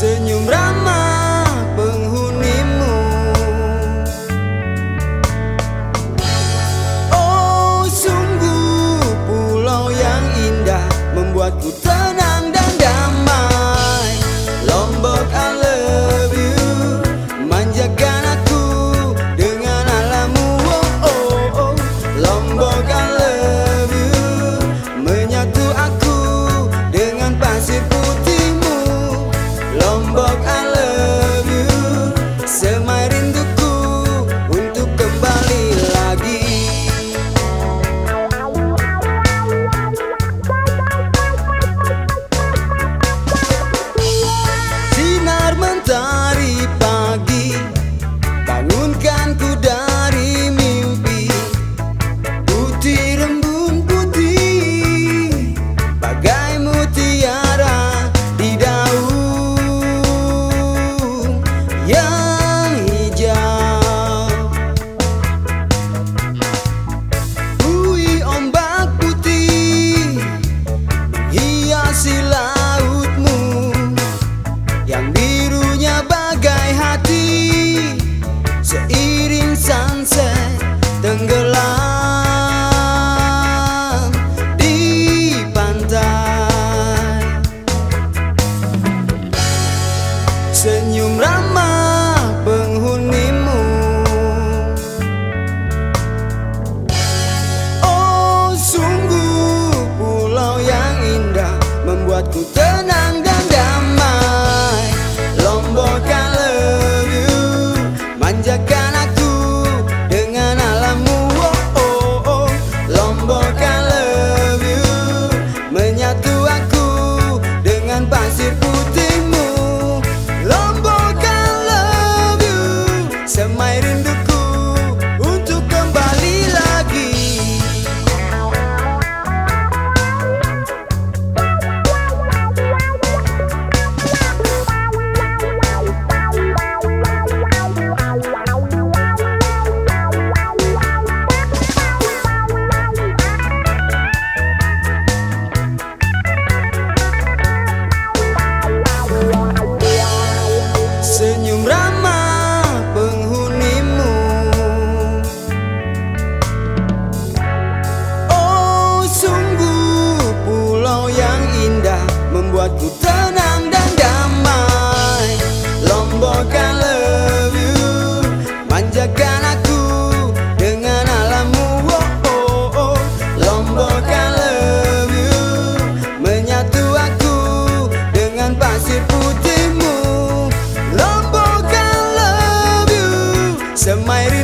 senyum ramah penghunimu. Oh, sungguh pulau yang indah membuatku tenang dan damai. Lombok, I love you, manjakan aku dengan alammu. Oh, oh, oh. Lombok, I love you, menyatu aku dengan pasir putihmu. Lombok, I love you, semai rinduku untuk kembali lagi. Sinar mentari pagi bangunkanku dari mimpi. Putih rembun putih bagai mutiara di daun yang hijau. Bui ombak putih hiasi lautmu yang birunya bagai hati. Seiring sunset tenggelam di pantai. Senyum ramah penghunimu. Oh, sungguh pulau yang indah membuatku tenang dan damai. Lombok, I love you, manjakan aku dengan alammu. Oh, oh, oh. Lombok, I love you, menyatu aku dengan pasir putihmu. Lombok, I love you, semai rinduku untuk kembali lagi. Senyum ramah penghunimu. Oh, sungguh pulau yang indah membuatku tenang dan damai. Lombok, I love you, manjakan aku dengan alammu. Oh, oh, oh. Lombok, I love you, menyatu aku dengan pasir putihmu. Lombok, I love you, semai rinduku